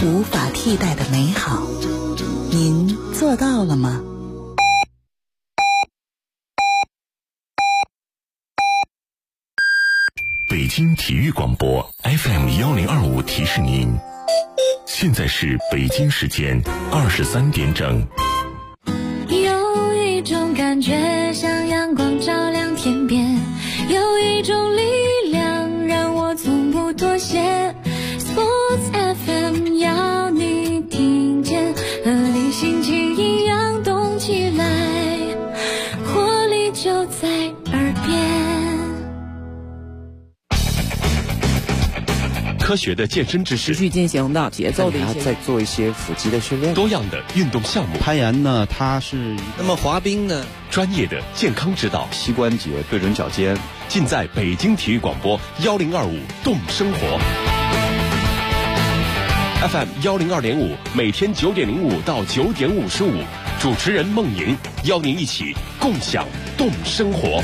无法替代的美好，您做到了吗？ 北京体育广播 FM1025提示您，现在是北京时间23点整。 有一种感觉像阳光照亮天边，有一种力量让我从不妥协。 Sports FM 要你听见，和你心情一样动起来，活力就在耳边。 科学的健身知识， 持续进行的节奏的一些， 再做一些腹肌的训练， 多样的运动项目。 攀岩呢，它是那么滑冰呢， 专业的健康指导， 膝关节对准脚尖， 尽在北京体育广播1025动生活 FM 102.5，每天9点05到9点55，主持人孟莹邀您一起共享动生活。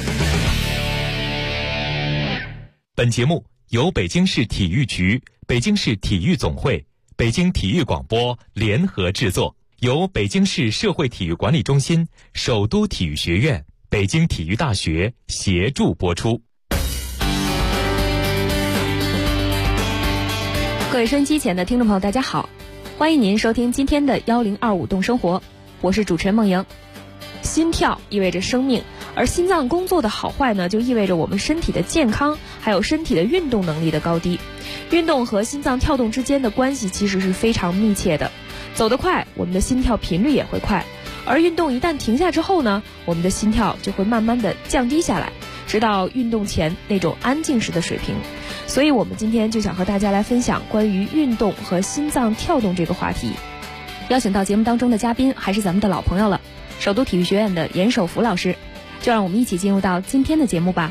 本节目由北京市体育局、北京市体育总会、北京体育广播联合制作，由北京市社会体育管理中心、首都体育学院、北京体育大学协助播出。 各位收音机前的听众朋友，大家好，欢迎您收听今天的1025动生活，我是主持人孟莹。心跳意味着生命，而心脏工作的好坏呢，就意味着我们身体的健康，还有身体的运动能力的高低。运动和心脏跳动之间的关系其实是非常密切的，走得快，我们的心跳频率也会快，而运动一旦停下之后呢，我们的心跳就会慢慢的降低下来，直到运动前那种安静时的水平。所以我们今天就想和大家来分享关于运动和心脏跳动这个话题。邀请到节目当中的嘉宾还是咱们的老朋友了，首都体育学院的严守福老师，就让我们一起进入到今天的节目吧。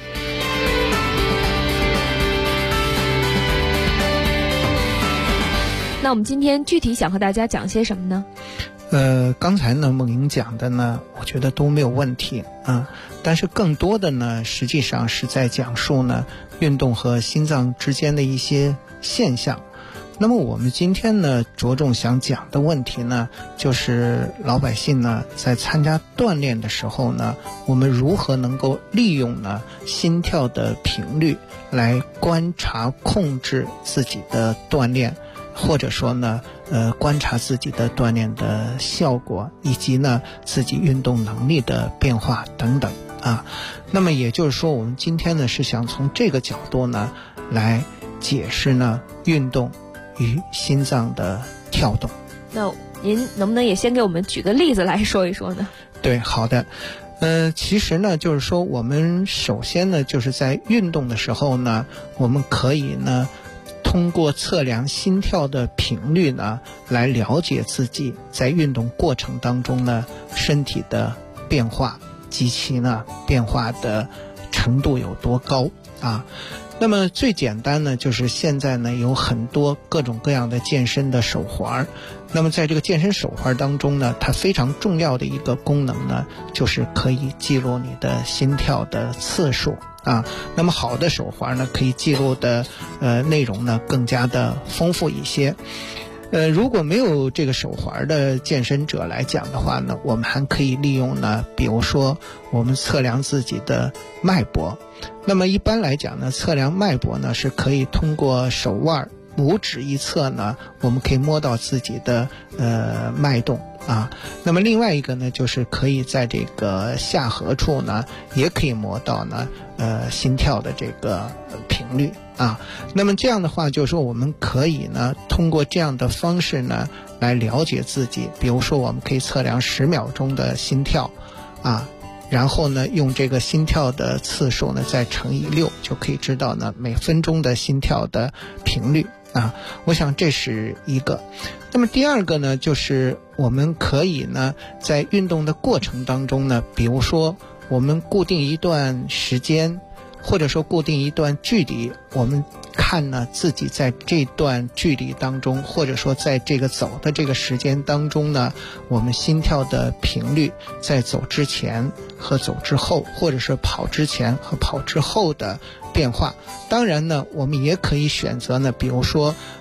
那我们今天具体想和大家讲些什么呢？ 刚才呢孟莹讲的呢，我觉得都没有问题啊，但是更多的呢，实际上是在讲述呢运动和心脏之间的一些现象。那么我们今天呢着重想讲的问题呢，就是老百姓呢在参加锻炼的时候呢，我们如何能够利用呢心跳的频率来观察控制自己的锻炼，或者说呢观察自己的锻炼的效果，以及呢自己运动能力的变化等等啊。那么也就是说，我们今天呢是想从这个角度呢来解释呢运动与心脏的跳动。 那您能不能也先给我们举个例子来说一说呢？ 对，好的。其实呢就是说，我们首先呢就是在运动的时候呢，我们可以呢通过测量心跳的频率呢，来了解自己在运动过程当中呢身体的变化及其呢变化的程度有多高啊。那么最简单呢，就是现在呢有很多各种各样的健身的手环，那么在这个健身手环当中呢，它非常重要的一个功能呢，就是可以记录你的心跳的次数啊。那么好的手环呢，可以记录的内容呢更加的丰富一些。如果没有这个手环的健身者来讲的话呢，我们还可以利用呢，比如说我们测量自己的脉搏。那么一般来讲呢，测量脉搏呢是可以通过手腕拇指一侧呢，我们可以摸到自己的脉动啊。那么另外一个呢，就是可以在这个下颌处呢，也可以摸到呢心跳的这个频率啊。那么这样的话，就是说我们可以呢通过这样的方式呢来了解自己。比如说我们可以测量10秒钟的心跳啊，然后呢用这个心跳的次数呢再乘以6，就可以知道呢每分钟的心跳的频率啊。我想这是一个。那么第二个呢，就是我们可以呢在运动的过程当中呢，比如说我们固定一段时间，或者说固定一段距离，我们看呢自己在这段距离当中，或者说在这个走的这个时间当中呢，我们心跳的频率在走之前和走之后，或者是跑之前和跑之后的变化。当然呢，我们也可以选择呢，比如说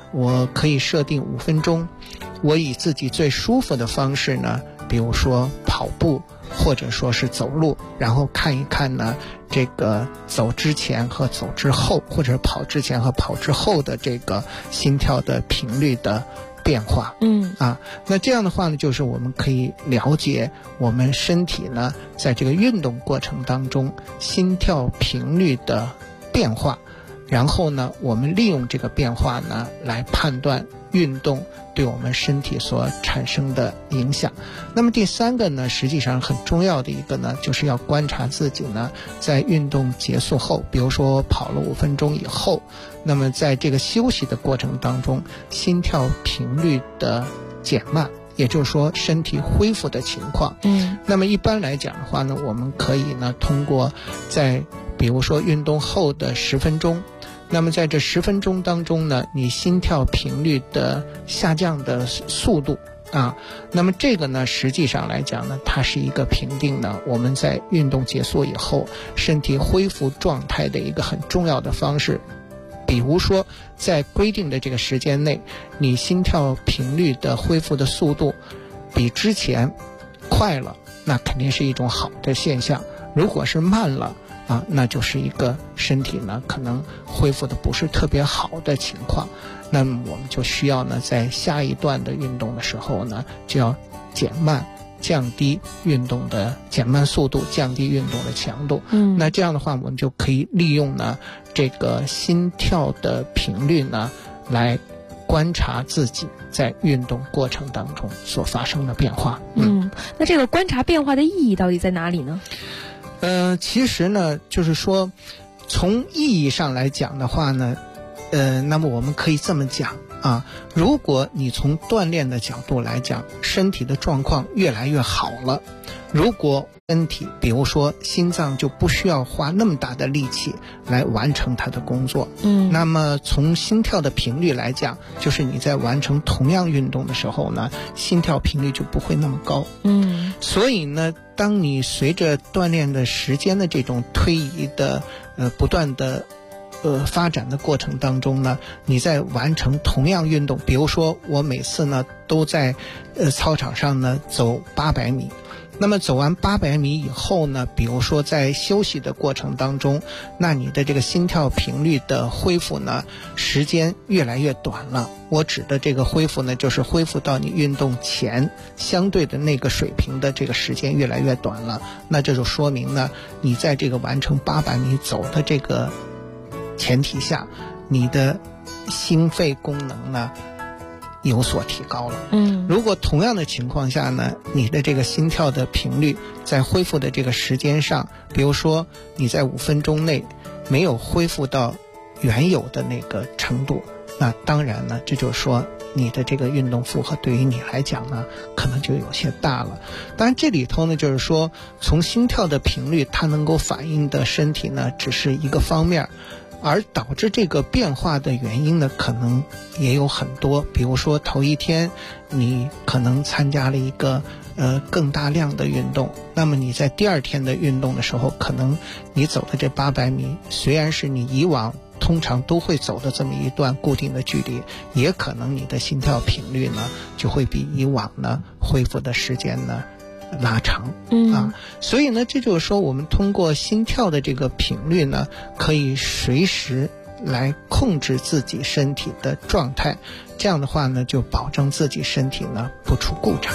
我可以设定5分钟，我以自己最舒服的方式呢，比如说跑步或者说是走路，然后看一看呢这个走之前和走之后，或者跑之前和跑之后的这个心跳的频率的变化。那这样的话呢，就是我们可以了解我们身体呢在这个运动过程当中心跳频率的变化，然后呢我们利用这个变化呢来判断运动对我们身体所产生的影响。那么第3个呢，实际上很重要的一个呢，就是要观察自己呢在运动结束后，比如说跑了5分钟以后，那么在这个休息的过程当中，心跳频率的减慢，也就是说身体恢复的情况。那么一般来讲的话呢，我们可以呢通过在比如说运动后的10分钟，那么在这10分钟当中呢，你心跳频率的下降的速度那么这个呢实际上来讲呢，它是一个评定呢我们在运动结束以后身体恢复状态的一个很重要的方式。比如说在规定的这个时间内，你心跳频率的恢复的速度比之前快了，那肯定是一种好的现象。如果是慢了那就是一个身体呢可能恢复的不是特别好的情况。那么我们就需要呢在下一段的运动的时候呢，就要降低运动的减慢速度，降低运动的强度。那这样的话我们就可以利用呢这个心跳的频率呢来观察自己在运动过程当中所发生的变化。 那这个观察变化的意义到底在哪里呢？ 其实呢就是说从意义上来讲的话呢，那么我们可以这么讲如果你从锻炼的角度来讲，身体的状况越来越好了，如果身体比如说心脏就不需要花那么大的力气来完成它的工作，那么从心跳的频率来讲，就是你在完成同样运动的时候呢，心跳频率就不会那么高。所以呢当你随着锻炼的时间的这种推移的不断的发展的过程当中呢，你在完成同样运动，比如说我每次呢都在操场上呢走800米，那么走完800米以后呢，比如说在休息的过程当中，那你的这个心跳频率的恢复呢时间越来越短了。我指的这个恢复呢，就是恢复到你运动前相对的那个水平的这个时间越来越短了。那这就说明呢，你在这个完成800米走的这个前提下，你的心肺功能呢有所提高了。如果同样的情况下呢，你的这个心跳的频率在恢复的这个时间上，比如说你在5分钟内没有恢复到原有的那个程度，那当然呢，这就是说你的这个运动负荷对于你来讲呢可能就有些大了。当然这里头呢就是说从心跳的频率它能够反映的身体呢只是一个方面，而导致这个变化的原因呢可能也有很多。比如说头一天你可能参加了一个更大量的运动，那么你在第2天的运动的时候，可能你走的这800米虽然是你以往通常都会走的这么一段固定的距离，也可能你的心跳频率呢就会比以往呢恢复的时间呢拉长所以呢这就是说我们通过心跳的这个频率呢，可以随时来控制自己身体的状态，这样的话呢就保证自己身体呢不出故障。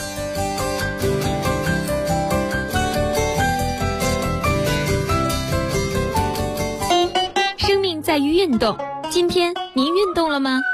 生命在于运动，今天您运动了吗？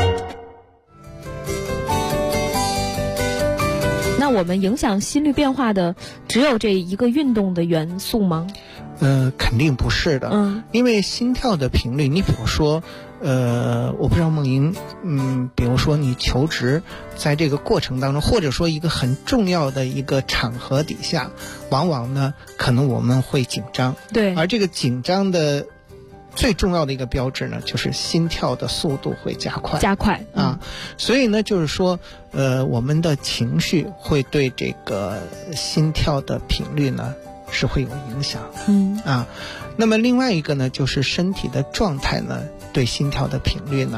那我们影响心率变化的只有这一个运动的元素吗？ 肯定不是的。因为心跳的频率，你比如说我不知道梦莹比如说你求职在这个过程当中，或者说一个很重要的一个场合底下，往往呢可能我们会紧张， 对， 而这个紧张的最重要的一个标志呢，就是心跳的速度会加快所以呢就是说我们的情绪会对这个心跳的频率呢是会有影响那么另外一个呢，就是身体的状态呢对心跳的频率呢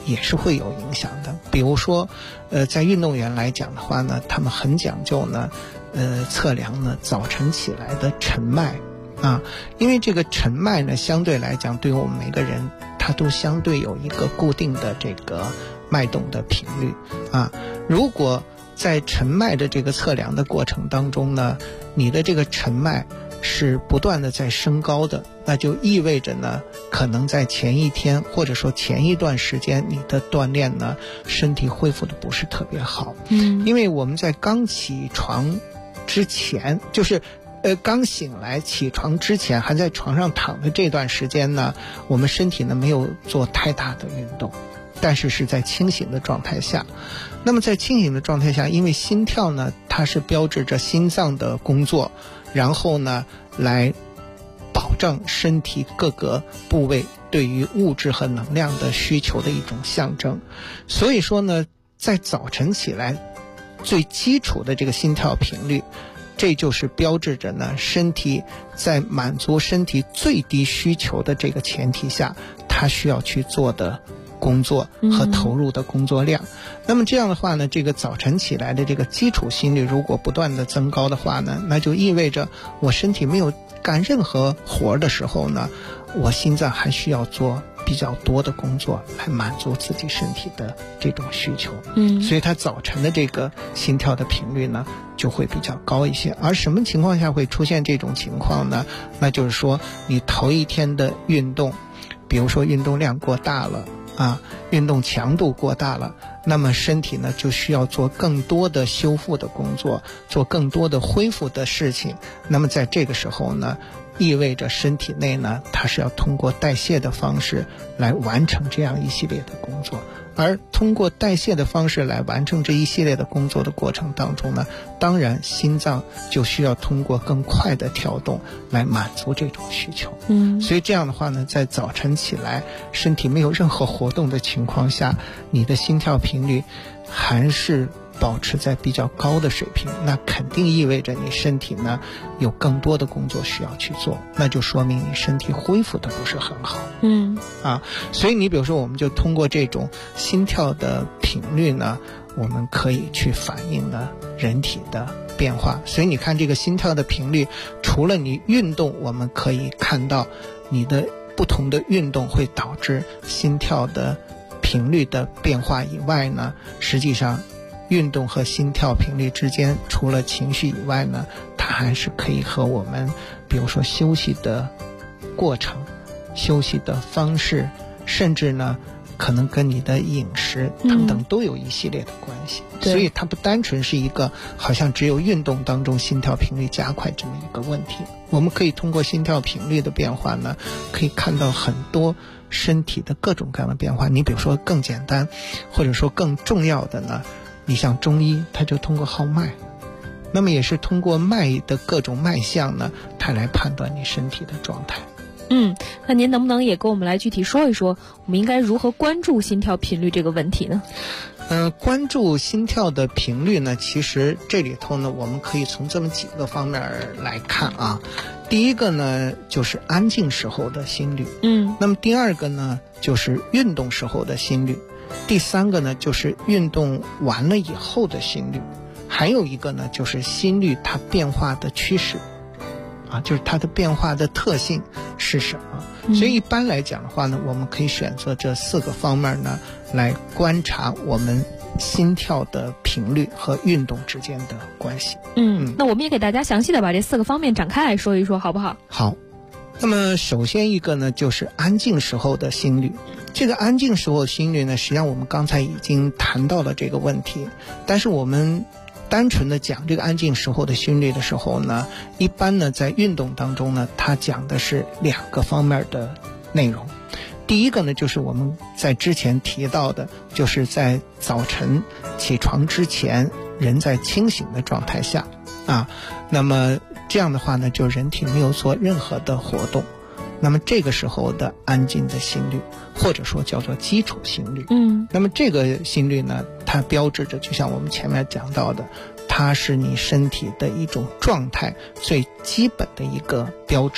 也是会有影响的。比如说在运动员来讲的话呢，他们很讲究呢测量呢早晨起来的晨脉啊，因为这个晨脉呢相对来讲对于我们每个人它都相对有一个固定的这个脉动的频率啊。如果在晨脉的这个测量的过程当中呢，你的这个晨脉是不断的在升高的，那就意味着呢可能在前一天或者说前一段时间你的锻炼呢身体恢复的不是特别好。因为我们在刚起床之前，就是刚醒来起床之前还在床上躺的这段时间呢，我们身体呢没有做太大的运动，但是是在清醒的状态下。那么在清醒的状态下，因为心跳呢它是标志着心脏的工作，然后呢来保障身体各个部位对于物质和能量的需求的一种象征。所以说呢，在早晨起来最基础的这个心跳频率，这就是标志着呢身体在满足身体最低需求的这个前提下，它需要去做的工作和投入的工作量。那么这样的话呢，这个早晨起来的这个基础心率如果不断的增高的话呢，那就意味着我身体没有干任何活的时候呢，我心脏还需要做比较多的工作来满足自己身体的这种需求。所以它早晨的这个心跳的频率呢就会比较高一些。而什么情况下会出现这种情况呢？那就是说你头一天的运动，比如说运动量过大了啊，运动强度过大了，那么身体呢就需要做更多的修复的工作，做更多的恢复的事情。那么在这个时候呢，意味着身体内呢它是要通过代谢的方式来完成这样一系列的工作。而通过代谢的方式来完成这一系列的工作的过程当中呢，当然心脏就需要通过更快的跳动来满足这种需求。所以这样的话呢，在早晨起来身体没有任何活动的情况下，你的心跳频率还是保持在比较高的水平，那肯定意味着你身体呢有更多的工作需要去做，那就说明你身体恢复的不是很好。所以你比如说我们就通过这种心跳的频率呢，我们可以去反映呢人体的变化。所以你看这个心跳的频率，除了你运动我们可以看到你的不同的运动会导致心跳的频率的变化以外呢，实际上运动和心跳频率之间除了情绪以外呢，它还是可以和我们比如说休息的过程、休息的方式，甚至呢可能跟你的饮食等等都有一系列的关系。所以它不单纯是一个好像只有运动当中心跳频率加快这么一个问题。我们可以通过心跳频率的变化呢，可以看到很多身体的各种各样的变化。你比如说更简单或者说更重要的呢，你像中医它就通过号脉，那么也是通过脉的各种脉象呢，它来判断你身体的状态。 那您能不能也跟我们来具体说一说，我们应该如何关注心跳频率这个问题呢？ 关注心跳的频率呢，其实这里头呢，我们可以从这么几个方面来看啊。第一个呢，就是安静时候的心率。那么第二个呢，就是运动时候的心率。第三个呢，就是运动完了以后的心率。还有一个呢，就是心率它变化的趋势啊，就是它的变化的特性是什么。所以一般来讲的话呢，我们可以选择这4个方面呢来观察我们心跳的频率和运动之间的关系。 那我们也给大家详细的把这4个方面展开来说一说好不好？ 好。那么首先一个呢，就是安静时候的心率。这个安静时候的心率呢，实际上我们刚才已经谈到了这个问题，但是我们单纯的讲这个安静时候的心率的时候呢，一般呢在运动当中呢，它讲的是2个方面的内容。第一个呢，就是我们在之前提到的，就是在早晨起床之前，人在清醒的状态下啊，那么这样的话呢，就人体没有做任何的活动，那么这个时候的安静的心率，或者说叫做基础心率。那么这个心率呢，它标志着就像我们前面讲到的，它是你身体的一种状态最基本的一个标志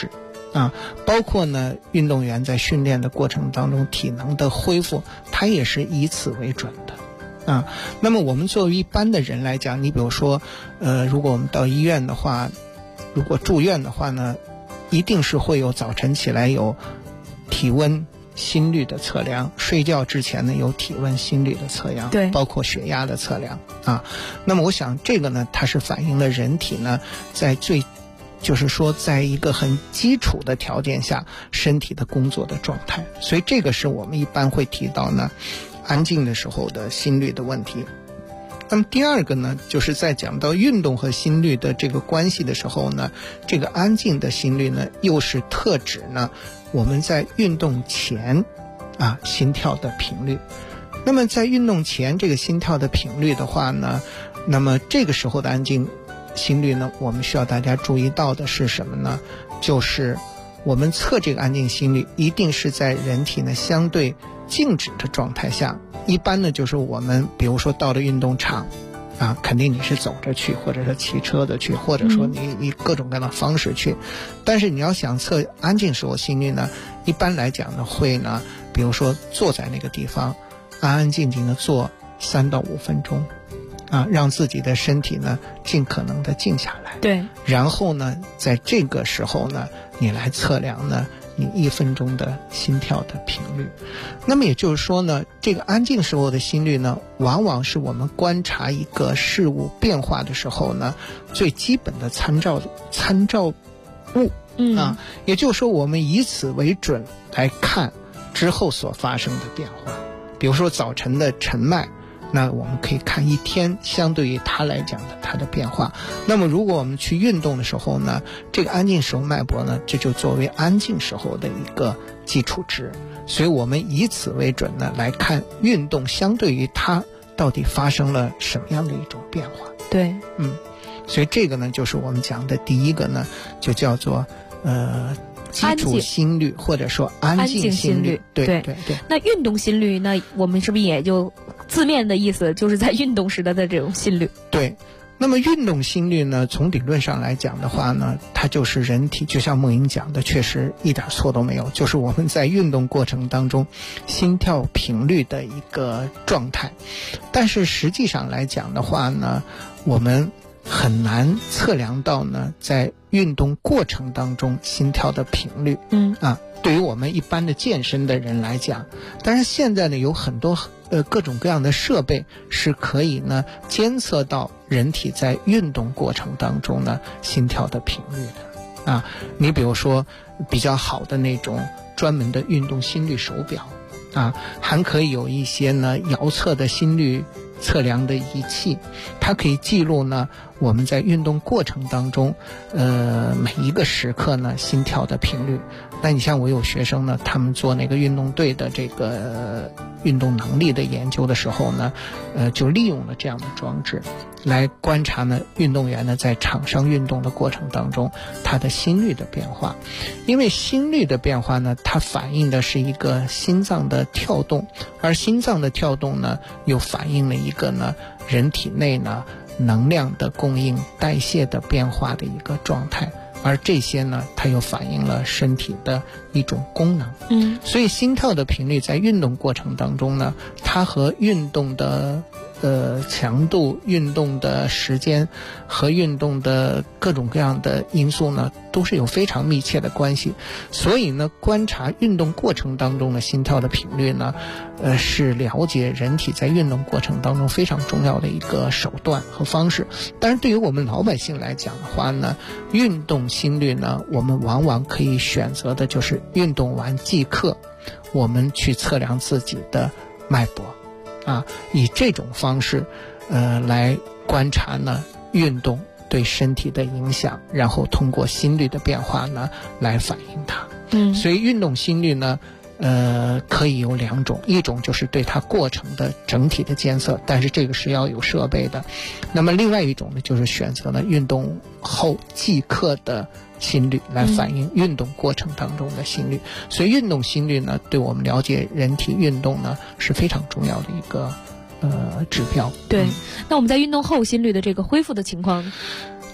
包括呢运动员在训练的过程当中体能的恢复，它也是以此为准的那么我们作为一般的人来讲，你比如说如果我们到医院的话，如果住院的话呢，一定是会有早晨起来有体温心率的测量，睡觉之前呢有体温心率的测量， 对， 包括血压的测量那么我想这个呢，它是反映了人体呢就是说在一个很基础的条件下身体的工作的状态，所以这个是我们一般会提到呢安静的时候的心率的问题。那么第二个呢，就是在讲到运动和心率的这个关系的时候呢，这个安静的心率呢又是特指呢我们在运动前心跳的频率。那么在运动前这个心跳的频率的话呢，那么这个时候的安静心率呢，我们需要大家注意到的是什么呢？就是我们测这个安静心率一定是在人体呢相对静止的状态下。一般呢就是我们比如说到了运动场肯定你是走着去，或者是骑车的去，或者说你各种各样的方式去。但是你要想测安静时候心率呢，一般来讲呢会呢比如说坐在那个地方安安静静的坐3到5分钟让自己的身体呢尽可能的静下来。 对， 然后呢在这个时候呢你来测量呢你1分钟的心跳的频率。那么也就是说呢，这个安静时候的心率呢，往往是我们观察一个事物变化的时候呢最基本的参照物也就是说我们以此为准来看之后所发生的变化。比如说早晨的晨脉，那我们可以看一天相对于它来讲的它的变化。那么如果我们去运动的时候呢，这个安静时候脉搏呢，这就作为安静时候的一个基础值。所以我们以此为准呢来看运动相对于它到底发生了什么样的一种变化。 对， 所以这个呢就是我们讲的第一个呢，就叫做基础心率或者说安静心率。对。 那运动心率呢，我们是不是也就字面的意思就是在运动时的这种心率？ 对。那么运动心率呢，从理论上来讲的话呢，它就是人体就像梦莹讲的，确实一点错都没有，就是我们在运动过程当中心跳频率的一个状态。但是实际上来讲的话呢，我们很难测量到呢在运动过程当中心跳的频率对于我们一般的健身的人来讲。但是现在呢有很多各种各样的设备是可以呢监测到人体在运动过程当中呢心跳的频率的你比如说比较好的那种专门的运动心率手表还可以有一些呢遥测的心率测量的仪器，它可以记录呢我们在运动过程当中每一个时刻呢心跳的频率。那你像我有学生呢，他们做那个运动队的这个运动能力的研究的时候呢就利用了这样的装置来观察呢运动员呢在场上运动的过程当中他的心率的变化。因为心率的变化呢，它反映的是一个心脏的跳动，而心脏的跳动呢又反映了一个呢人体内呢能量的供应代谢的变化的一个状态，而这些呢它又反映了身体的一种功能。所以心跳的频率在运动过程当中呢，它和运动的强度、运动的时间和运动的各种各样的因素呢都是有非常密切的关系。所以呢观察运动过程当中的心跳的频率呢是了解人体在运动过程当中非常重要的一个手段和方式。但是对于我们老百姓来讲的话呢，运动心率呢我们往往可以选择的就是运动完即刻我们去测量自己的脉搏以这种方式来观察呢运动对身体的影响，然后通过心率的变化呢来反映它。所以运动心率呢可以有2种，一种就是对它过程的整体的监测，但是这个是要有设备的。那么另外一种呢就是选择了运动后即刻的心率来反映运动过程当中的心率。所以运动心率呢对我们了解人体运动呢是非常重要的一个指标。 对，那我们在运动后心率的这个恢复的情况呢？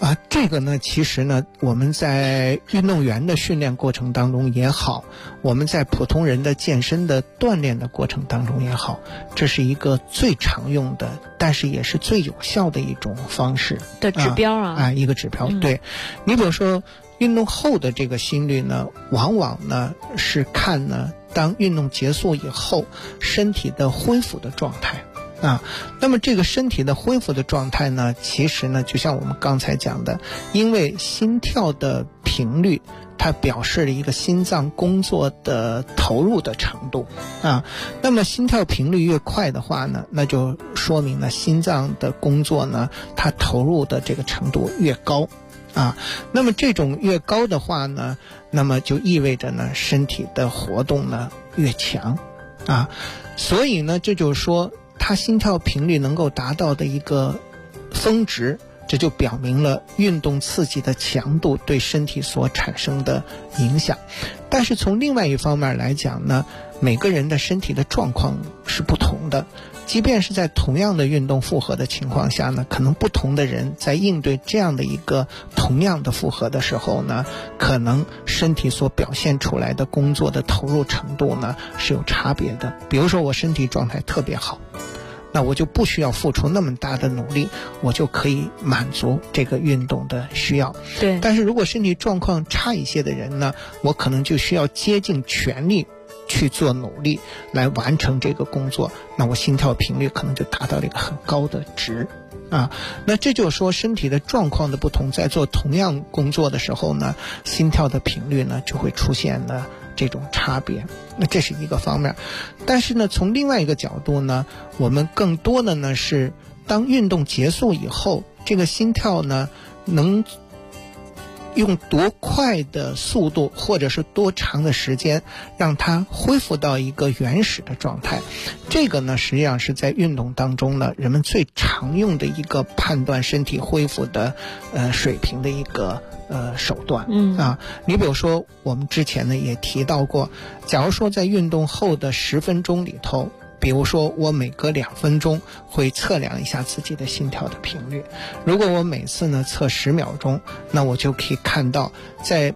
这个呢，其实呢，我们在运动员的训练过程当中也好，我们在普通人的健身的锻炼的过程当中也好，这是一个最常用的，但是也是最有效的一种方式的指标一个指标。对，你比如说运动后的这个心率呢，往往呢是看呢，当运动结束以后，身体的恢复的状态。那么这个身体的恢复的状态呢，其实呢，就像我们刚才讲的，因为心跳的频率，它表示了一个心脏工作的投入的程度那么心跳频率越快的话呢，那就说明呢，心脏的工作呢，它投入的这个程度越高那么这种越高的话呢，那么就意味着呢，身体的活动呢越强所以呢，这就是说它心跳频率能够达到的一个峰值，这就表明了运动刺激的强度对身体所产生的影响。但是从另外一方面来讲呢，每个人的身体的状况是不同的，即便是在同样的运动负荷的情况下呢，可能不同的人在应对这样的一个同样的负荷的时候呢，可能身体所表现出来的工作的投入程度呢是有差别的。比如说我身体状态特别好，那我就不需要付出那么大的努力，我就可以满足这个运动的需要。 对。 但是如果身体状况差一些的人呢，我可能就需要竭尽全力去做努力来完成这个工作，那我心跳频率可能就达到了一个很高的值那这就是说身体的状况的不同，在做同样工作的时候呢，心跳的频率呢就会出现了这种差别。那这是一个方面。但是呢，从另外一个角度呢，我们更多的呢是当运动结束以后，这个心跳呢能用多快的速度或者是多长的时间让它恢复到一个原始的状态。这个呢实际上是在运动当中呢人们最常用的一个判断身体恢复的水平的一个手段你比如说我们之前呢也提到过，假如说在运动后的10分钟里头，比如说我每隔2分钟会测量一下自己的心跳的频率，如果我每次呢测10秒钟，那我就可以看到在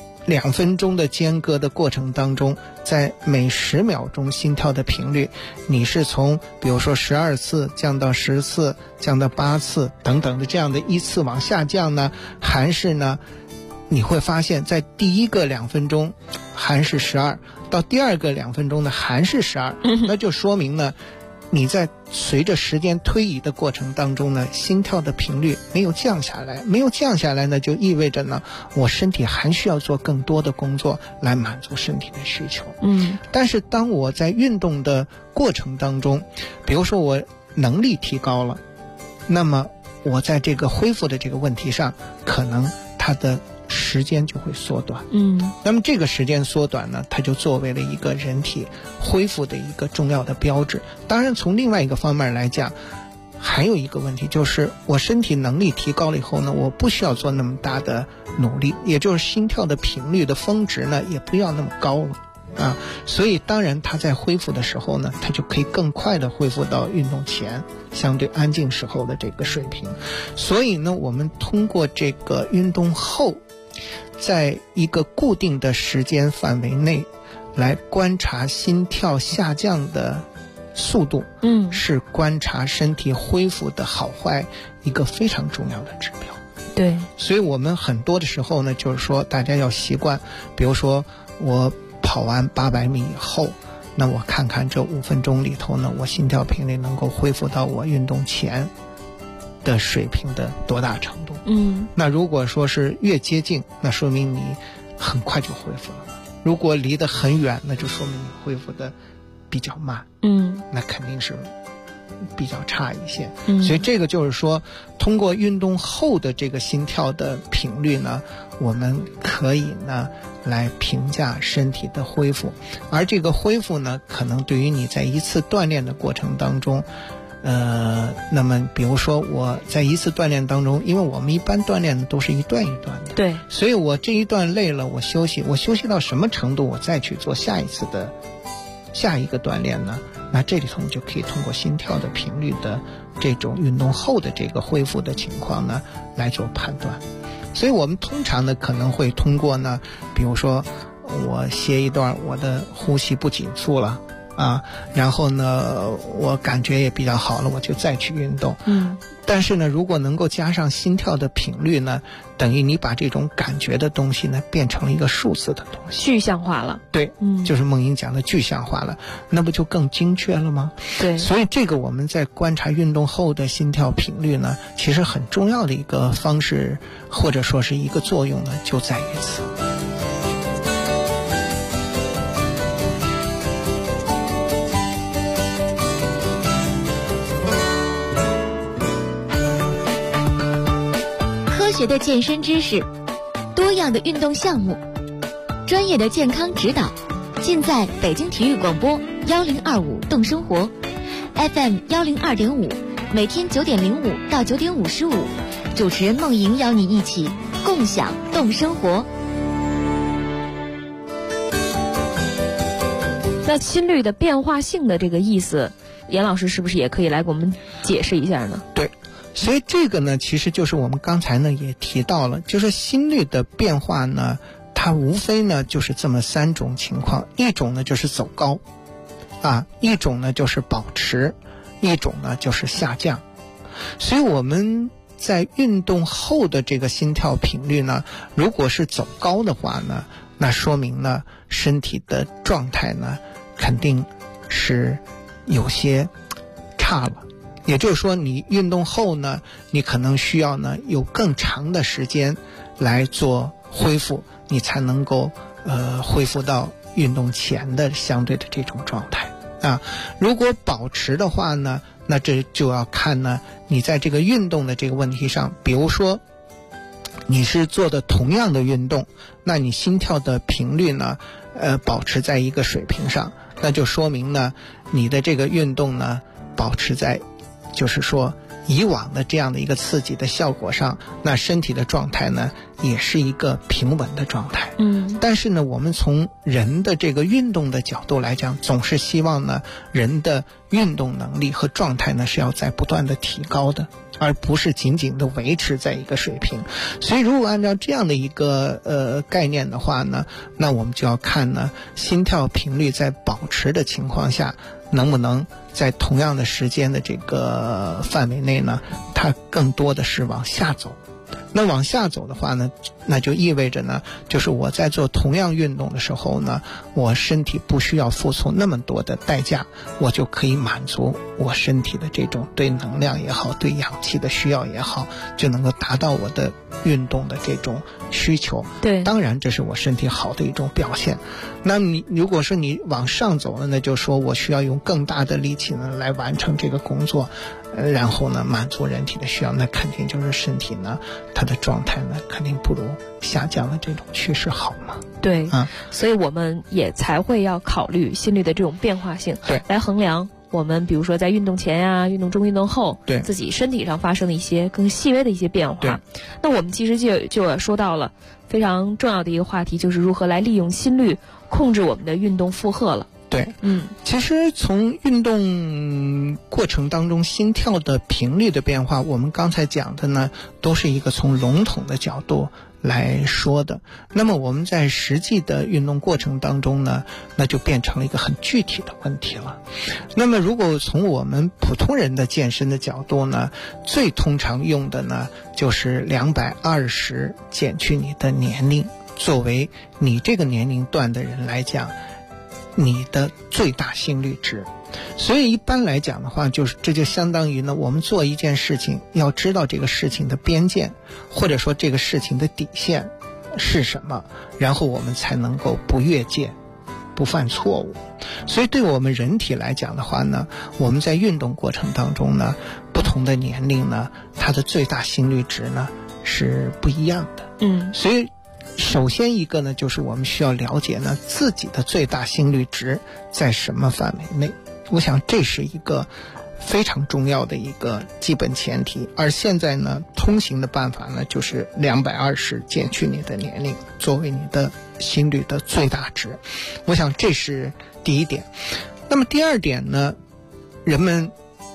2分钟的间隔的过程当中，在每10秒钟心跳的频率，你是从比如说12次降到10次，降到8次等等的这样的依次往下降呢，还是呢你会发现在第一个2分钟还是12，到第二个2分钟呢还是12，那就说明呢你在随着时间推移的过程当中呢，心跳的频率没有降下来，没有降下来呢，就意味着呢我身体还需要做更多的工作来满足身体的需求。但是当我在运动的过程当中，比如说我能力提高了，那么我在这个恢复的这个问题上，可能它的时间就会缩短。那么这个时间缩短呢，它就作为了一个人体恢复的一个重要的标志。当然从另外一个方面来讲，还有一个问题就是我身体能力提高了以后呢，我不需要做那么大的努力，也就是心跳的频率的峰值呢也不要那么高了所以当然它在恢复的时候呢，它就可以更快的恢复到运动前相对安静时候的这个水平。所以呢，我们通过这个运动后在一个固定的时间范围内来观察心跳下降的速度是观察身体恢复的好坏一个非常重要的指标。 对， 所以我们很多的时候呢，就是说大家要习惯，比如说我跑完800米以后，那我看看这5分钟里头呢，我心跳频率能够恢复到我运动前的水平的多大程度。那如果说是越接近，那说明你很快就恢复了；如果离得很远，那就说明你恢复的比较慢。那肯定是比较差一些。所以这个就是说，通过运动后的这个心跳的频率呢，我们可以呢来评价身体的恢复。而这个恢复呢，可能对于你在一次锻炼的过程当中那么比如说我在一次锻炼当中，因为我们一般锻炼的都是一段一段的， 对， 所以我这一段累了，我休息到什么程度，我再去做下一个锻炼呢？那这里头你就可以通过心跳的频率的这种运动后的这个恢复的情况呢来做判断。所以我们通常呢可能会通过呢，比如说我歇一段，我的呼吸不紧促了啊，然后呢我感觉也比较好了，我就再去运动。但是呢如果能够加上心跳的频率呢，等于你把这种感觉的东西呢变成了一个数字的东西， 具象化了。 对，就是梦莹讲的具象化了，那不就更精确了吗？ 对， 所以这个我们在观察运动后的心跳频率呢，其实很重要的一个方式或者说是一个作用呢就在于此。 科学的健身知识，多样的运动项目，专业的健康指导，尽在北京体育广播1025动生活 FM 102.5，每天9点05到9点55，主持人梦莹邀你一起共享动生活。 那心率的变化性的这个意思，严老师是不是也可以来给我们解释一下呢？ 对，所以这个呢其实就是我们刚才呢也提到了，就是心率的变化呢，它无非呢就是这么3种情况，一种呢就是走高啊，一种呢就是保持，一种呢就是下降。所以我们在运动后的这个心跳频率呢，如果是走高的话呢，那说明呢身体的状态呢肯定是有些差了。也就是说你运动后呢，你可能需要呢有更长的时间来做恢复，你才能够恢复到运动前的相对的这种状态啊。如果保持的话呢，那这就要看呢你在这个运动的这个问题上，比如说你是做的同样的运动，那你心跳的频率呢保持在一个水平上，那就说明呢你的这个运动呢保持在就是说以往的这样的一个刺激的效果上，那身体的状态呢也是一个平稳的状态。但是呢我们从人的这个运动的角度来讲，总是希望呢人的运动能力和状态呢是要在不断的提高的，而不是仅仅的维持在一个水平。所以如果按照这样的一个概念的话呢，那我们就要看呢心跳频率在保持的情况下，能不能在同样的时间的这个范围内呢，它更多的是往下走。那往下走的话呢，那就意味着呢，就是我在做同样运动的时候呢，我身体不需要付出那么多的代价，我就可以满足我身体的这种对能量也好，对氧气的需要也好，就能够达到我的运动的这种需求。 对， 当然这是我身体好的一种表现。那你如果说你往上走了，那就说我需要用更大的力气呢来完成这个工作，然后呢满足人体的需要，那肯定就是身体呢它的状态呢肯定不如下降的这种趋势好嘛。 对，所以我们也才会要考虑心率的这种变化性， 对， 来衡量我们比如说在运动前呀、运动中、运动后， 对自己身体上发生的一些更细微的一些变化。那我们其实就说到了非常重要的一个话题，就是如何来利用心率控制我们的运动负荷了。 对，其实从运动过程当中心跳的频率的变化，我们刚才讲的呢都是一个从笼统的角度来说的。那么我们在实际的运动过程当中呢，那就变成了一个很具体的问题了。那么如果从我们普通人的健身的角度呢，最通常用的呢就是220减去你的年龄，作为你这个年龄段的人来讲你的最大心率值。所以一般来讲的话，这就相当于呢，我们做一件事情要知道这个事情的边界，或者说这个事情的底线是什么，然后我们才能够不越界，不犯错误。所以对我们人体来讲的话呢，我们在运动过程当中呢，不同的年龄呢，它的最大心率值呢是不一样的。所以首先一个呢，就是我们需要了解呢自己的最大心率值在什么范围内。我想这是一个非常重要的一个基本前提。而现在呢，通行的办法呢就是220减去你的年龄，作为你的心率的最大值。我想这是第一点。那么第二点呢，人们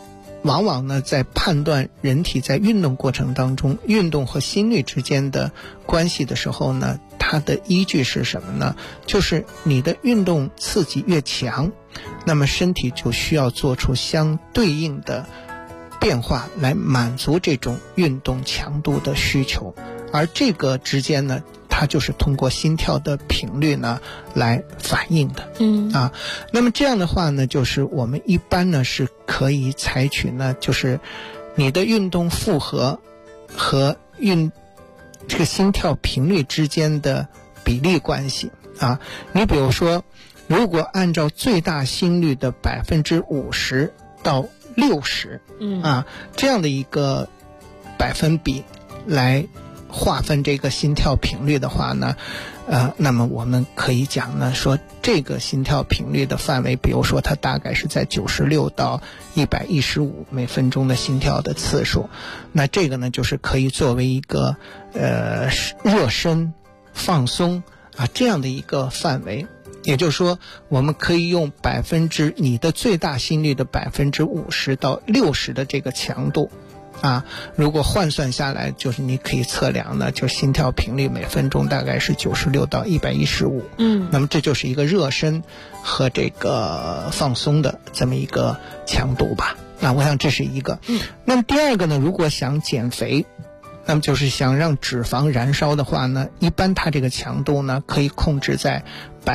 往往呢在判断人体在运动过程当中运动和心率之间的关系的时候呢，它的依据是什么呢？就是你的运动刺激越强，那么身体就需要做出相对应的变化来满足这种运动强度的需求，而这个之间呢，它就是通过心跳的频率呢来反映的。那么这样的话呢，就是我们一般呢是可以采取呢，就是你的运动负荷和这个心跳频率之间的比例关系啊。你比如说，如果按照最大心率的50%到60%这样的一个百分比来划分这个心跳频率的话呢，那么我们可以讲呢，说这个心跳频率的范围，比如说它大概是在96到115每分钟的心跳的次数，那这个呢就是可以作为一个热身放松这样的一个范围。也就是说，我们可以用你的最大心率的50%到60%的这个强度如果换算下来，就是你可以测量呢，就心跳频率每分钟大概是96到115。那么这就是一个热身和这个放松的这么一个强度吧。那我想这是一个。那么第二个呢，如果想减肥，那么就是想让脂肪燃烧的话呢，一般它这个强度呢可以控制在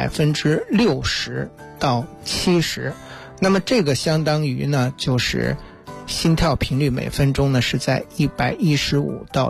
60%到70%。那么这个相当于呢，就是心跳频率每分钟呢是在115到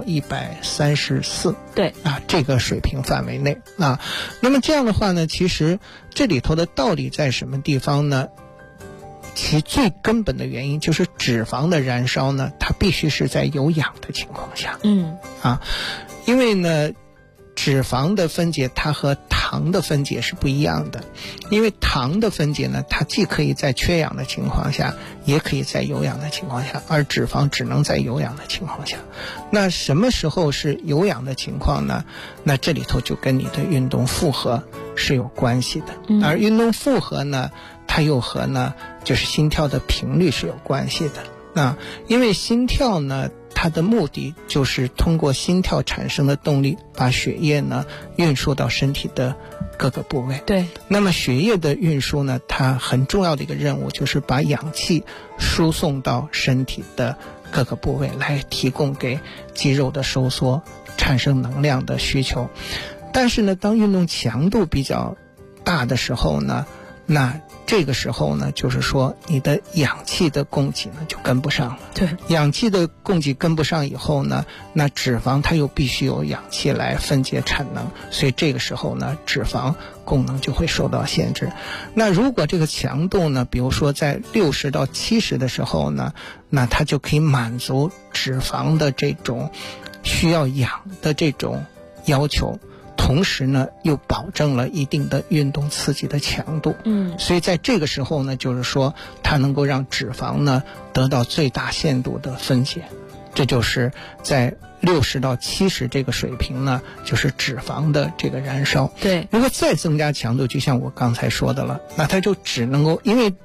134， 对这个水平范围内那么这样的话呢，其实这里头的道理在什么地方呢？其最根本的原因就是脂肪的燃烧呢，它必须是在有氧的情况下。因为呢，脂肪的分解它和糖的分解是不一样的。因为糖的分解呢，它既可以在缺氧的情况下，也可以在有氧的情况下，而脂肪只能在有氧的情况下。那什么时候是有氧的情况呢？那这里头就跟你的运动负荷是有关系的。而运动负荷呢，它又和呢就是心跳的频率是有关系的。因为心跳呢，它的目的就是通过心跳产生的动力，把血液呢运输到身体的各个部位。 对。 那么血液的运输呢，它很重要的一个任务就是把氧气输送到身体的各个部位，来提供给肌肉的收缩，产生能量的需求。但是呢，当运动强度比较大的时候呢，那这个时候呢，就是说你的氧气的供给呢就跟不上了。 对， 氧气的供给跟不上以后呢，那脂肪它又必须有氧气来分解产能，所以这个时候呢，脂肪功能就会受到限制。那如果这个强度呢，比如说在60到70的时候呢，那它就可以满足脂肪的这种需要氧的这种要求，同时呢又保证了一定的运动刺激的强度。所以在这个时候呢，就是说它能够让脂肪呢得到最大限度的分解。这就是在60到70这个水平呢，就是脂肪的这个燃烧。 对， 如果再增加强度，就像我刚才说的了，那它就只能够，因为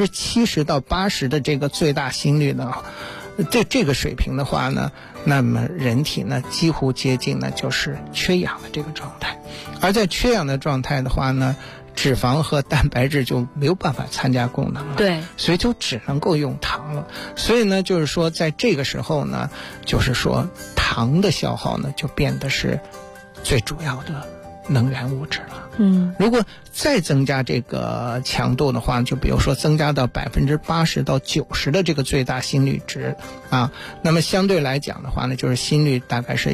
70%到80%的这个最大心率呢，这个水平的话呢，那么人体呢几乎接近呢就是缺氧的这个状态。而在缺氧的状态的话呢，脂肪和蛋白质就没有办法参加功能了。 对， 所以就只能够用糖了。所以呢，就是说在这个时候呢，就是说糖的消耗呢就变得是最主要的能源物质了。如果再增加这个强度的话，就比如说增加到80%到90%的这个最大心率值那么相对来讲的话呢，就是心率大概是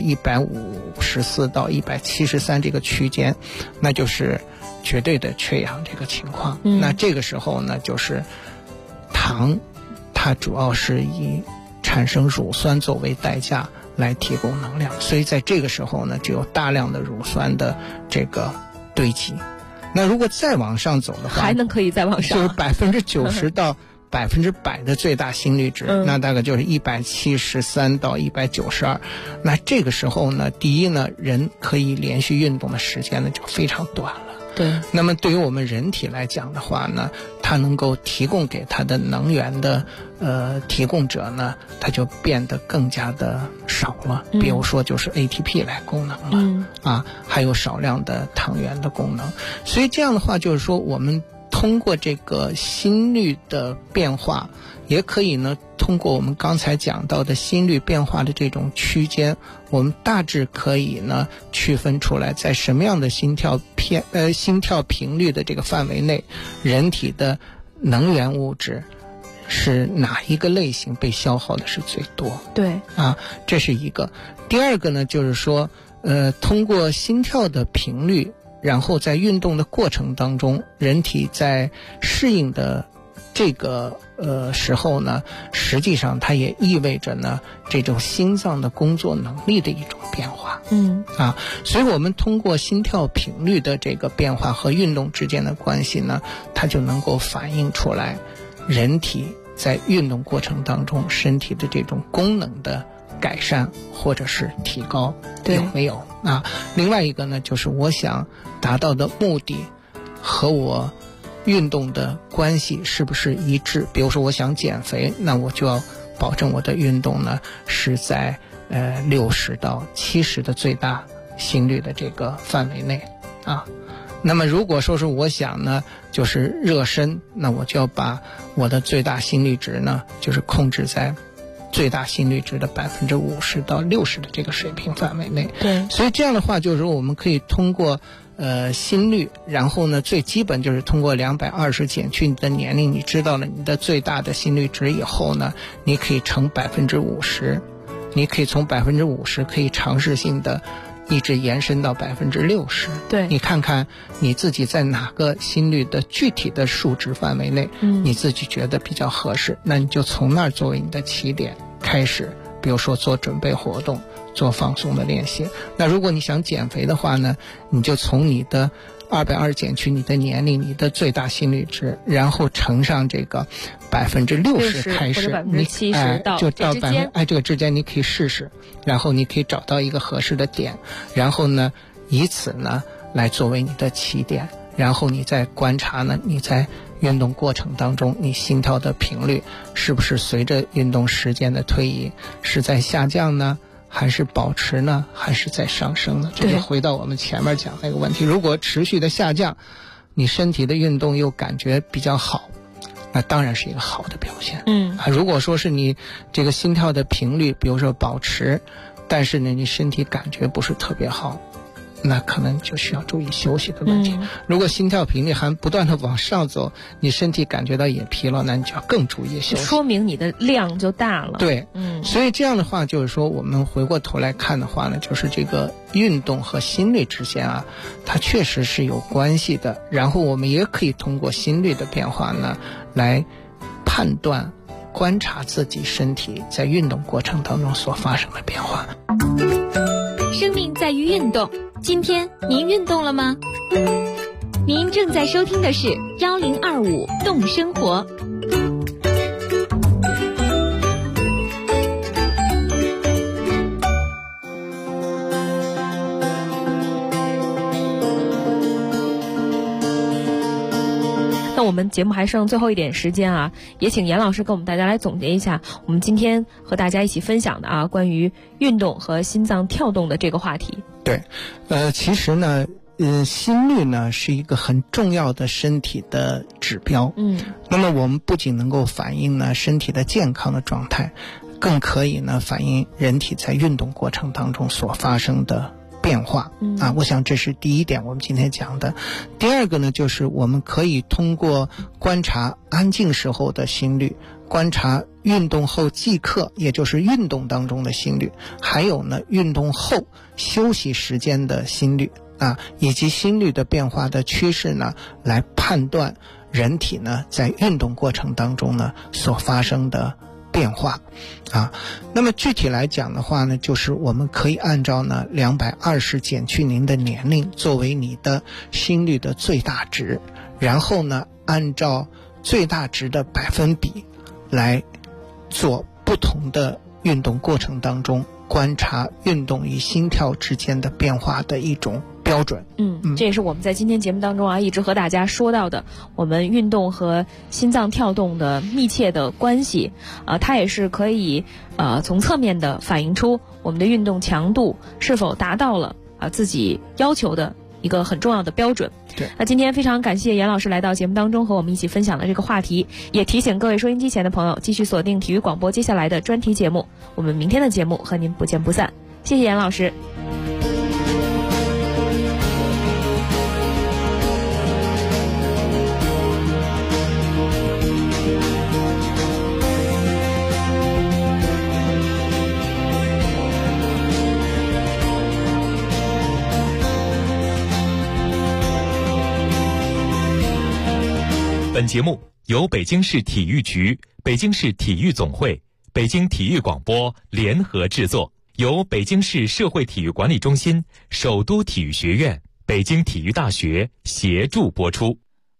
154到173这个区间，那就是绝对的缺氧这个情况。那这个时候呢，就是糖它主要是以产生乳酸作为代价来提供能量，所以在这个时候呢，就有大量的乳酸的这个堆积。那如果再往上走的话， 还能可以再往上， 就是90%到100%的最大心率值，那大概就是173到192。那这个时候呢，第一呢，人可以连续运动的时间呢就非常短了。 对。 那么对于我们人体来讲的话呢，它它能够提供给它的能源的提供者呢，它就变得更加的少了。比如说就是 ATP 来功能了，还有少量的糖原的功能。所以这样的话就是说，我们通过这个心率的变化，也可以呢通过我们刚才讲到的心率变化的这种区间，我们大致可以呢区分出来，在什么样的心跳频率的这个范围内，人体的能源物质是哪一个类型被消耗的是最多。 对这是一个。第二个呢就是说通过心跳的频率，然后在运动的过程当中，人体在适应的这个时候呢，实际上它也意味着呢这种心脏的工作能力的一种变化。所以我们通过心跳频率的这个变化和运动之间的关系呢，它就能够反映出来人体在运动过程当中身体的这种功能的改善或者是提高有没有。另外一个呢就是我想达到的目的和我运动的关系是不是一致。比如说我想减肥，那我就要保证我的运动呢是在60到70的最大心率的这个范围内那么如果说是我想呢就是热身，那我就要把我的最大心率值呢就是控制在最大心率值的50%到60%的这个水平范围内。 对， 所以这样的话就是说我们可以通过心率，然后呢最基本就是通过220减去你的年龄，你知道了你的最大的心率值以后呢，你可以乘50%，你可以从50%可以尝试性的一直延伸到60%。 对， 你看看你自己在哪个心率的具体的数值范围内，你自己觉得比较合适，那你就从那儿作为你的起点开始，比如说做准备活动，做放松的练习。那如果你想减肥的话呢，你就从你的220减去你的年龄，你的最大心率值，然后乘上这个60%开始， 或者70%到就到这个之间你可以试试，然后你可以找到一个合适的点，然后呢以此呢来作为你的起点，然后你再观察呢你在运动过程当中你心跳的频率是不是随着运动时间的推移是在下降呢，还是保持呢，还是在上升呢？这就回到我们前面讲那个问题，如果持续的下降，你身体的运动又感觉比较好，那当然是一个好的表现。如果说是你这个心跳的频率比如说保持，但是呢你身体感觉不是特别好，那可能就需要注意休息的问题。如果心跳频率还不断的往上走，你身体感觉到也疲劳，那你就要更注意休息， 说明你的量就大了。 对，所以这样的话就是说我们回过头来看的话呢，就是这个运动和心率之间它确实是有关系的，然后我们也可以通过心率的变化呢来判断观察自己身体在运动过程当中所发生的变化。 生命在于运动，今天您运动了吗？您正在收听的是1025动生活。 那我们节目还剩最后一点时间也请严老师跟我们大家来总结一下我们今天和大家一起分享的关于运动和心脏跳动的这个话题。 对，其实呢心率呢是一个很重要的身体的指标。那么我们不仅能够反映呢身体的健康的状态，更可以呢反映人体在运动过程当中所发生的变化。我想这是第一点我们今天讲的。第二个呢就是我们可以通过观察安静时候的心率，观察运动后即刻也就是运动当中的心率，还有呢运动后休息时间的心率以及心率的变化的趋势呢，来判断人体呢在运动过程当中呢所发生的变化那么具体来讲的话呢，就是我们可以按照呢220减去您的年龄作为你的心率的最大值，然后呢按照最大值的百分比来做不同的运动过程当中观察运动与心跳之间的变化的一种标标准。 这也是我们在今天节目当中一直和大家说到的，我们运动和心脏跳动的密切的关系它也是可以从侧面的反映出我们的运动强度是否达到了自己要求的一个很重要的标准。 对， 那今天非常感谢严老师来到节目当中和我们一起分享的这个话题，也提醒各位收音机前的朋友继续锁定体育广播接下来的专题节目，我们明天的节目和您不见不散。谢谢严老师。 本节目由北京市体育局、北京市体育总会、北京体育广播联合制作，由北京市社会体育管理中心、首都体育学院、北京体育大学协助播出。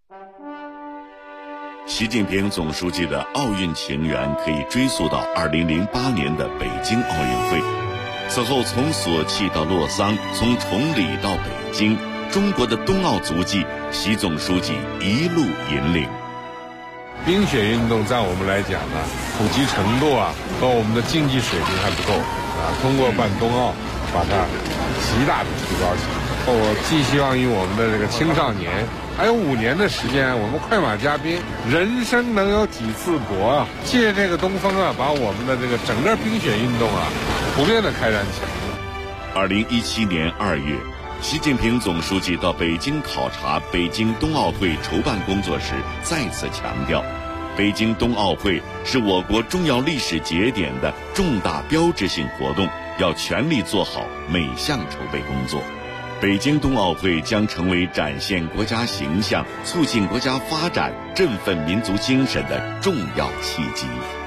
习近平总书记的奥运情缘可以追溯到2008年的北京奥运会。此后从索契到洛桑，从崇礼到北京，中国的冬奥足迹，习总书记一路引领。 冰雪运动在我们来讲呢，普及程度和我们的竞技水平还不够通过办冬奥，把它极大的提高起来。我寄希望于我们的这个青少年，还有5年的时间，我们快马加鞭，人生能有几次搏借这个东风把我们的这个整个冰雪运动普遍的开展起来。 2017年2月，习近平总书记到北京考察北京冬奥会筹办工作时，再次强调，北京冬奥会是我国重要历史节点的重大标志性活动，要全力做好每项筹备工作。北京冬奥会将成为展现国家形象、促进国家发展、振奋民族精神的重要契机。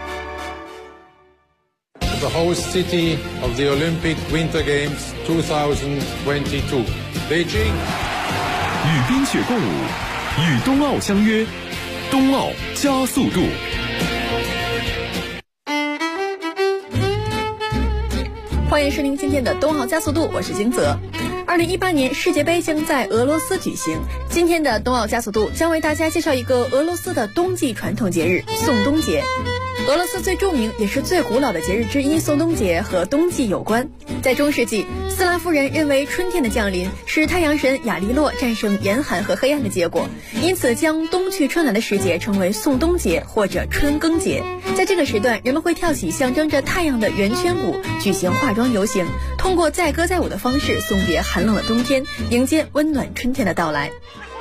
The host city of the Olympic Winter Games 2022, Beijing. 与冰雪共舞，与冬奥相约，冬奥加速度。 欢迎收听今天的冬奥加速度，我是金泽。2018年世界杯将在俄罗斯举行，今天的冬奥加速度将为大家介绍一个俄罗斯的冬季传统节日宋冬节。俄罗斯最著名也是最古老的节日之一宋冬节和冬季有关。在中世纪，斯拉夫人认为春天的降临是太阳神亚利洛战胜严寒和黑暗的结果，因此将冬去春来的时节称为宋冬节或者春耕节。在这个时段，人们会跳起象征着太阳的圆圈舞，举行化妆游行，通过载歌载舞的方式送别寒冷的冬天，迎接温暖春天的到来。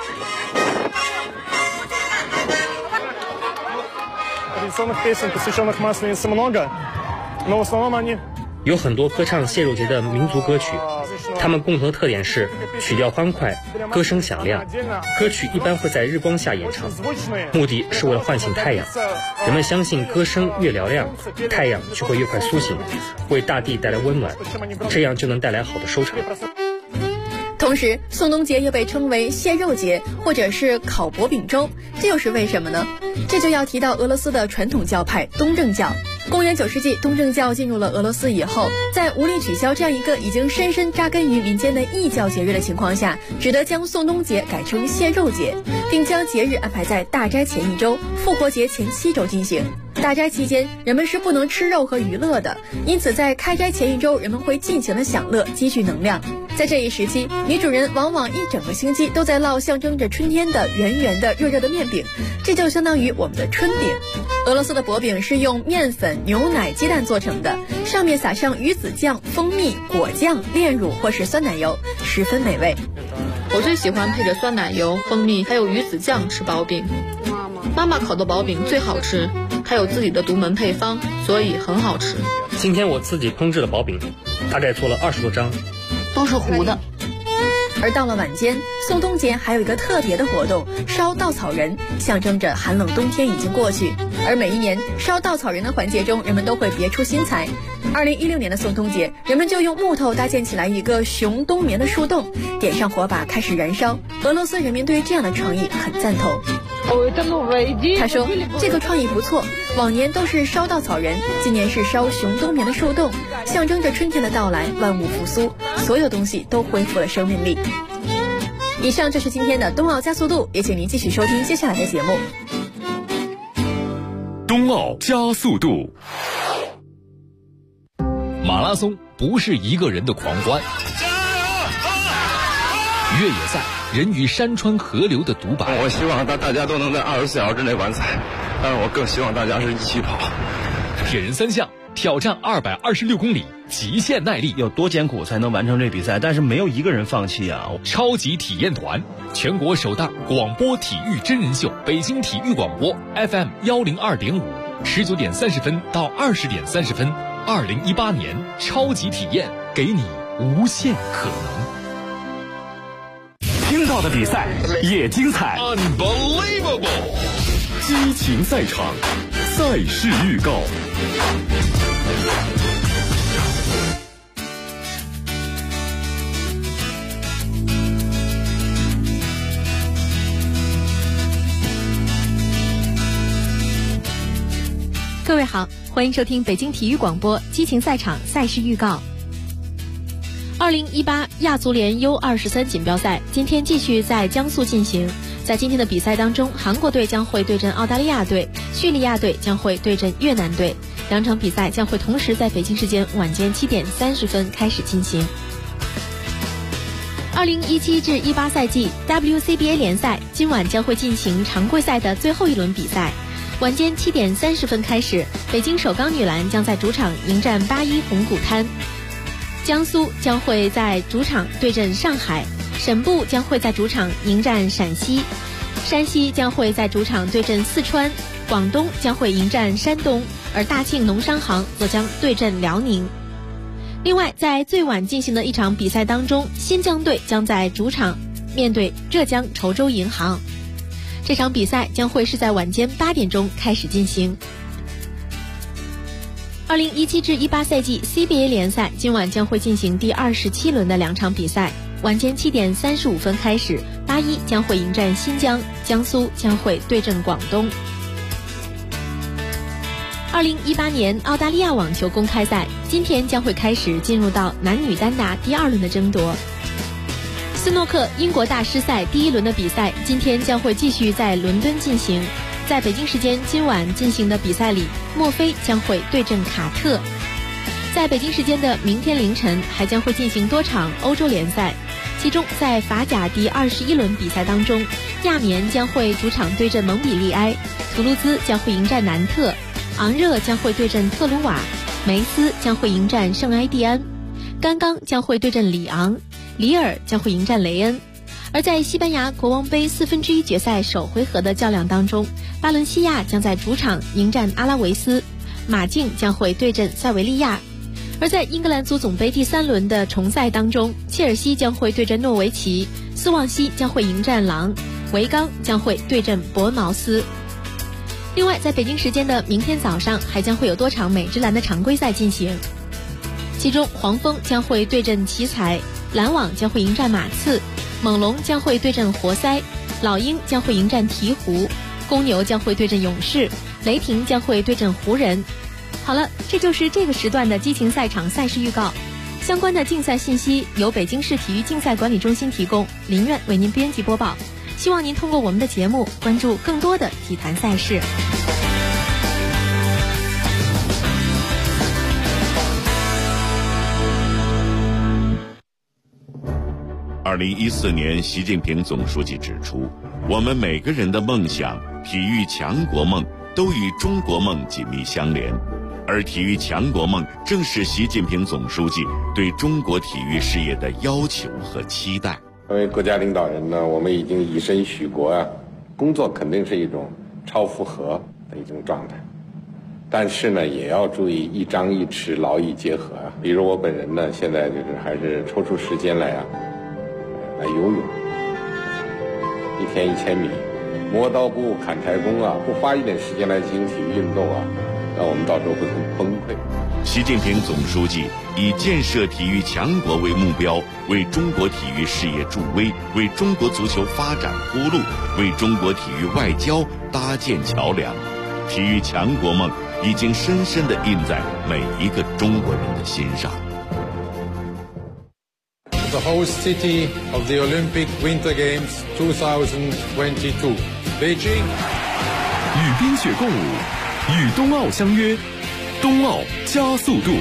有很多歌唱谢肉节的民族歌曲，它们共同的特点是曲调欢快，歌声响亮。歌曲一般会在日光下演唱，目的是为了唤醒太阳。人们相信歌声越嘹亮，太阳就会越快苏醒，为大地带来温暖，这样就能带来好的收成。 同时，宋冬节又被称为谢肉节或者是烤薄饼粥，这又是为什么呢？这就要提到俄罗斯的传统教派东正教。公元9世纪，东正教进入了俄罗斯以后，在无力取消这样一个已经深深扎根于民间的异教节日的情况下，只得将宋冬节改成谢肉节，并将节日安排在大斋前1周、复活节前7周进行。大斋期间，人们是不能吃肉和娱乐的，因此在开斋前1周，人们会尽情的享乐，积蓄能量。在这一时期，女主人往往一整个星期都在烙象征着春天的圆圆的热热的面饼，这就相当于我们的春饼。俄罗斯的薄饼是用面粉、牛奶、鸡蛋做成的，上面撒上鱼子酱、蜂蜜、果酱、炼乳或是酸奶油，十分美味。 我最喜欢配着酸奶油、蜂蜜还有鱼子酱吃薄饼。妈妈烤的薄饼最好吃，还有自己的独门配方，所以很好吃。 今天我自己烹制的薄饼，大概做了20多张， 都是糊的。 而到了晚间，宋冬节还有一个特别的活动，烧稻草人，象征着寒冷冬天已经过去。而每一年烧稻草人的环节中，人们都会别出心裁。2016年的宋冬节，人们就用木头搭建起来一个熊冬眠的树洞，点上火把开始燃烧。俄罗斯人民对于这样的创意很赞同。他说这个创意不错，往年都是烧稻草人，今年是烧熊冬眠的树洞，象征着春天的到来，万物复苏，所有东西都恢复了生命力。 以上就是今天的冬奥加速度，也请您继续收听接下来的节目。 冬奥加速度。 马拉松不是一个人的狂欢，越野赛人与山川河流的独白。 我希望大家都能在24小时之内完赛，但是我更希望大家是一起跑。 铁人三项挑战226公里，极限耐力， 有多艰苦才能完成这比赛？但是没有一个人放弃啊！ 超级体验团，全国首档广播体育真人秀，北京体育广播 FM 102.5，19点30分到20点30分，2018年超级体验，给你无限可能。 听到的比赛也精彩 ，Unbelievable！ 激情赛场，赛事预告。 各位好，欢迎收听北京体育广播激情赛场赛事预告。2018亚足联 U23 锦标赛今天继续在江苏进行。在今天的比赛当中，韩国队将会对阵澳大利亚队，叙利亚队将会对阵越南队。两场比赛将会同时在北京时间晚间7点30分开始进行。2017至18赛季 WCBA 联赛今晚将会进行常规赛的最后一轮比赛。晚间7点30分开始，北京首钢女篮将在主场迎战81红谷滩，江苏将会在主场对阵上海，沈步将会在主场迎战陕西，山西将会在主场对阵四川，广东将会迎战山东，而大庆农商行则将对阵辽宁。另外，在最晚进行的一场比赛当中，新疆队将在主场面对浙江稠州银行。这场比赛将会是在晚间8点钟开始进行。2017至18赛季 CBA 联赛今晚将会进行第27轮的两场比赛，晚间7点35分开始，81将会迎战新疆，江苏将会对阵广东。2018年澳大利亚网球公开赛今天将会开始进入到男女单打第2轮的争夺。斯诺克英国大师赛第1轮的比赛今天将会继续在伦敦进行。在北京时间今晚进行的比赛里，墨菲将会对阵卡特。在北京时间的明天凌晨还将会进行多场欧洲联赛，其中在法甲第21轮比赛当中，亚眠将会主场对阵蒙彼利埃，图卢兹将会迎战南特，昂热将会对阵特鲁瓦，梅斯将会迎战圣埃蒂安，甘刚将会对阵里昂，里尔将会迎战雷恩。而在西班牙国王杯1/4决赛首回合的较量当中，巴伦西亚将在主场迎战阿拉维斯，马竞将会对阵塞维利亚。而在英格兰足总杯第3轮的重赛当中，切尔西将会对阵诺维奇，斯旺西将会迎战狼，维冈将会对阵伯恩茅斯。另外，在北京时间的明天早上还将会有多场美职篮的常规赛进行，其中黄蜂将会对阵奇才，篮网将会迎战马刺，猛龙将会对阵活塞，老鹰将会迎战鹈鹕，公牛将会对阵勇士，雷霆将会对阵湖人。好了，这就是这个时段的激情赛场赛事预告。相关的竞赛信息由北京市体育竞赛管理中心提供，林苑为您编辑播报。希望您通过我们的节目关注更多的体坛赛事。 2014年，习近平总书记指出，我们每个人的梦想、体育强国梦都与中国梦紧密相连，而体育强国梦正是习近平总书记对中国体育事业的要求和期待。 作为国家领导人呢，我们已经以身许国啊，工作肯定是一种超负荷的一种状态，但是呢，也要注意一张一弛，劳逸结合啊。比如我本人呢，现在就是还是抽出时间来游泳，1天1000米，磨刀不误砍柴工啊，不花一点时间来进行体育运动啊，那我们到时候会很崩溃。 习近平总书记以建设体育强国为目标，为中国体育事业助威，为中国足球发展铺路，为中国体育外交搭建桥梁。体育强国梦已经深深地印在每一个中国人的心上。 the host city of the Olympic Winter Games 2022, Beijing. 与冰雪共舞，与冬奥相约，冬奥加速度。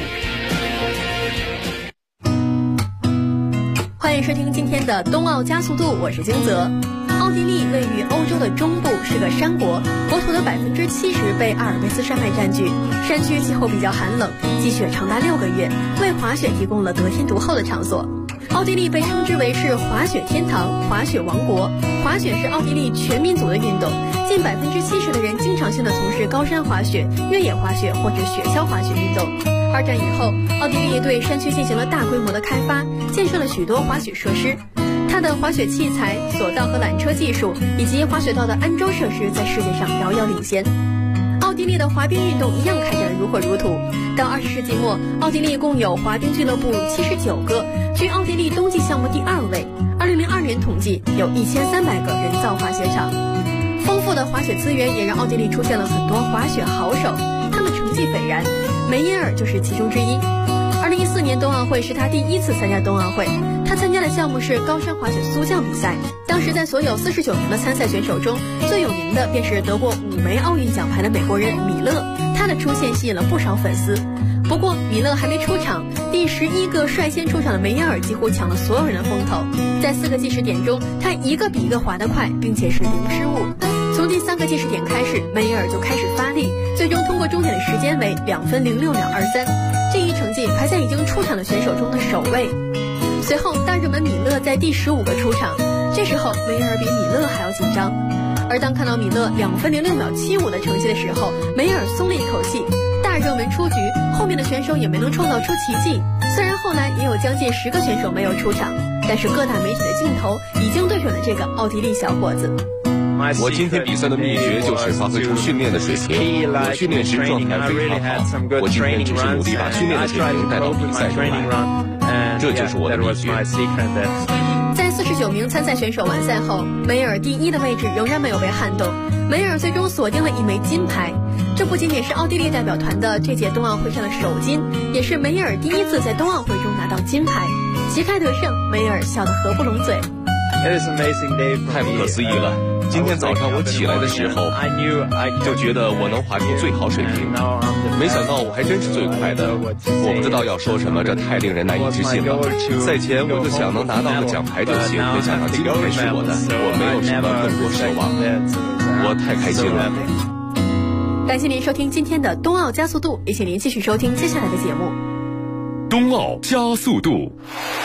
欢迎收听今天的冬奥加速度，我是金泽。奥地利位于欧洲的中部，是个山国，国土的70%被阿尔卑斯山脉占据，山区气候比较寒冷，积雪长达6个月，为滑雪提供了得天独厚的场所。奥地利被称之为是滑雪天堂、滑雪王国。滑雪是奥地利全民族的运动，近70%的人经常性的从事高山滑雪、越野滑雪或者雪橇滑雪运动。二战以后，奥地利对山区进行了大规模的开发，建设了许多滑雪设施。它的滑雪器材、索道和缆车技术以及滑雪道的安装设施在世界上遥遥领先。奥地利的滑冰运动一样开展得如火如荼。到20世纪末，奥地利共有滑冰俱乐部79个，居奥地利冬季项目第2位。2002年统计有1300个人造滑雪场。丰富的滑雪资源也让奥地利出现了很多滑雪好手，他们成绩斐然，梅耶尔就是其中之一。2014年冬奥会是他第1次参加冬奥会，他参加的项目是高山滑雪速降比赛。当时在所有49名的参赛选手中，最有名的便是得过5枚奥运奖牌的美国人米勒，他的出现吸引了不少粉丝。不过米勒还没出场，第11个率先出场的梅耶尔几乎抢了所有人的风头。在4个计时点中，他一个比一个滑得快，并且是零失误。从第3个计时点开始，梅耶尔就开始发力，最终通过终点的时间为2分06秒23，这一成绩排在已经出场的选手中的首位。随后大热门米勒在第15个出场，这时候梅耶尔比米勒还要紧张。而当看到米勒2分06秒75的成绩的时候，梅耶尔松了一口气。大热门出局，后面的选手也没能创造出奇迹。虽然后来也有将近10个选手没有出场，但是各大媒体的镜头已经对准了这个奥地利小伙子。 我今天比赛的秘诀就是发挥出训练的水平。我训练时状态非常好，我今天只是努力把训练的水平带到比赛中来，这就是我的秘诀。 在49名参赛选手完赛后，梅尔第1的位置仍然没有被撼动，梅尔最终锁定了1枚金牌。这不仅仅是奥地利代表团的这届冬奥会上的首金，也是梅尔第1次在冬奥会中拿到金牌。旗开得胜，梅尔笑得合不拢嘴。 太不可思议了！今天早上我起来的时候，就觉得我能滑出最好水平，没想到我还真是最快的。我不知道要说什么，这太令人难以置信了。赛前我就想能拿到个奖牌就行，没想到金牌是我的，我没有什么更多奢望，我太开心了。 感谢您收听今天的冬奥加速度，也请您继续收听接下来的节目。 冬奥加速度。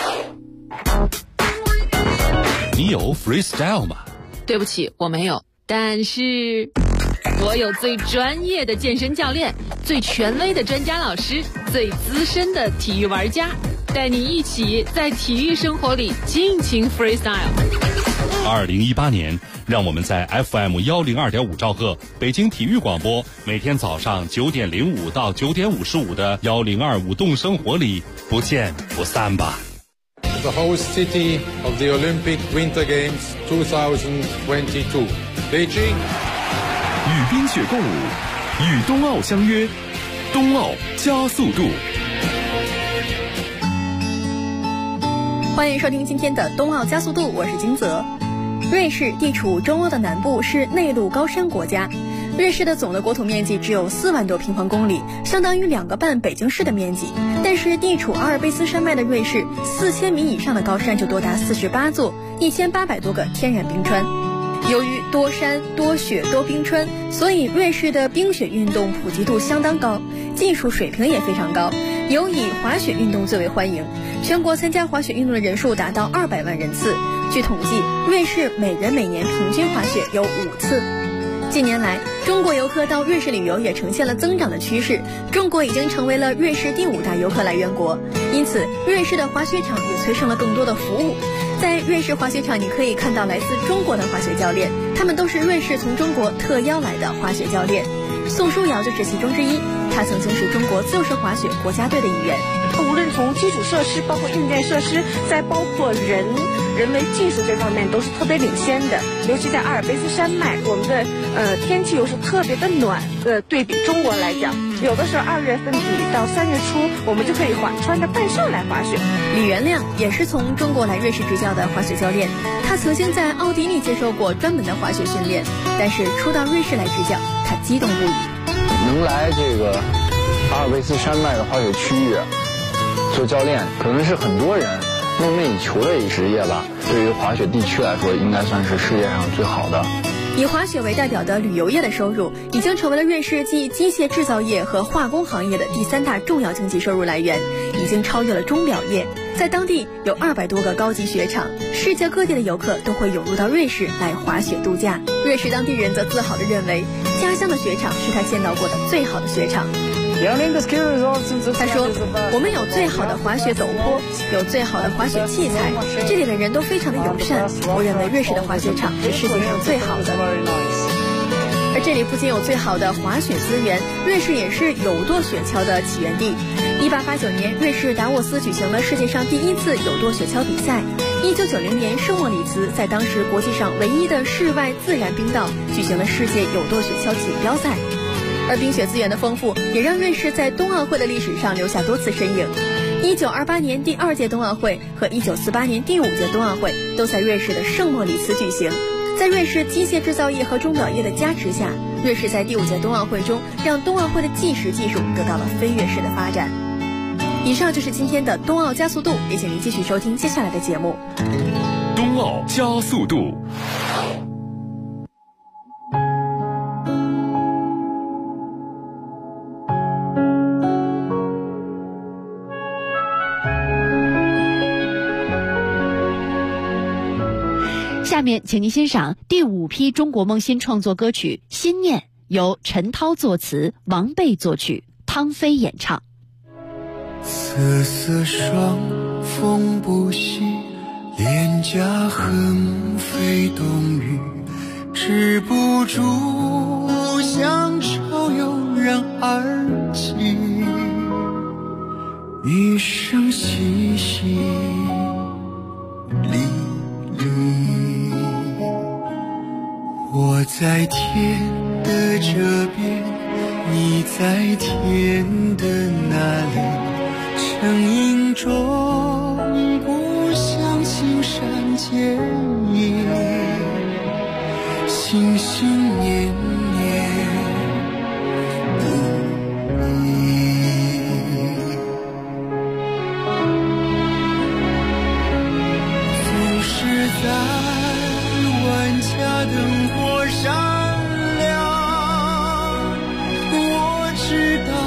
你有 freestyle 吗？ 对不起，我没有。但是我有最专业的健身教练，最权威的专家老师，最资深的体育玩家，带你一起在体育生活里尽情 freestyle。 2018年，让我们在 FM102.5兆赫北京体育广播，每天早上9点05到9点55的102舞动生活里不见不散吧。 The host city of the Olympic Winter Games 2022, Beijing. 与冰雪共舞，与冬奥相约，冬奥加速度。 欢迎收听今天的冬奥加速度，我是金泽。瑞士地处中欧的南部，是内陆高山国家。瑞士的总的国土面积只有4万多平方公里，相当于2个半北京市的面积。但是地处阿尔卑斯山脉的瑞士，4000米以上的高山就多达48座，1800多个天然冰川。由于多山多雪多冰川，所以瑞士的冰雪运动普及度相当高，技术水平也非常高，尤以滑雪运动最为欢迎。全国参加滑雪运动的人数达到200万人次。据统计，瑞士每人每年平均滑雪有5次。近年来，中国游客到瑞士旅游也呈现了增长的趋势，中国已经成为了瑞士第5大游客来源国，因此瑞士的滑雪场也催生了更多的服务。在瑞士滑雪场，你可以看到来自中国的滑雪教练，他们都是瑞士从中国特邀来的滑雪教练。宋书瑶就是其中之一， 他曾经是中国自由式滑雪国家队的一员。 无论从基础设施，包括硬件设施，再包括人为技术这方面都是特别领先的。尤其在阿尔卑斯山脉，我们的天气又是特别的暖，对比中国来讲，有的时候2月份底到3月初，我们就可以穿着半袖来滑雪。 李元亮也是从中国来瑞士执教的滑雪教练，他曾经在奥地利接受过专门的滑雪训练，但是初到瑞士来执教，他激动不已。 能来这个阿尔卑斯山脉的滑雪区域做教练，可能是很多人梦寐以求的一职业吧。对于滑雪地区来说，应该算是世界上最好的。 以滑雪为代表的旅游业的收入，已经成为了瑞士继机械制造业和化工行业的第3大重要经济收入来源，已经超越了钟表业。在当地有200多个高级雪场，世界各地的游客都会涌入到瑞士来滑雪度假。瑞士当地人则自豪地认为，家乡的雪场是他见到过的最好的雪场。他说，我们有最好的滑雪陡坡，有最好的滑雪器材，这里的人都非常的友善。我认为瑞士的滑雪场是世界上最好的。而这里不仅有最好的滑雪资源，瑞士也是有舵雪橇的起源地。1889年，瑞士达沃斯举行了世界上第1次有舵雪橇比赛。1990年，圣莫里茨在当时国际上唯一的室外自然冰道举行了世界有舵雪橇锦标赛。而冰雪资源的丰富，也让瑞士在冬奥会的历史上留下多次身影。1928年第2届冬奥会和1948年第5届冬奥会都在瑞士的圣莫里茨举行。在瑞士机械制造业和钟表业的加持下，瑞士在第5届冬奥会中让冬奥会的计时技术得到了飞跃式的发展。以上就是今天的冬奥加速度，也请您继续收听接下来的节目。 冬奥加速度。 下面请您欣赏第5批中国梦新创作歌曲《心念》，由陈涛作词，王贝作曲，汤飞演唱。 瑟瑟霜，风不息，脸颊横飞冬雨，止不住想潮悠然而起，一生细细沥沥。我在天的这边，你在天的那里，成影中不相信山间影，心心念念不已，总是在万家灯火闪亮，我知道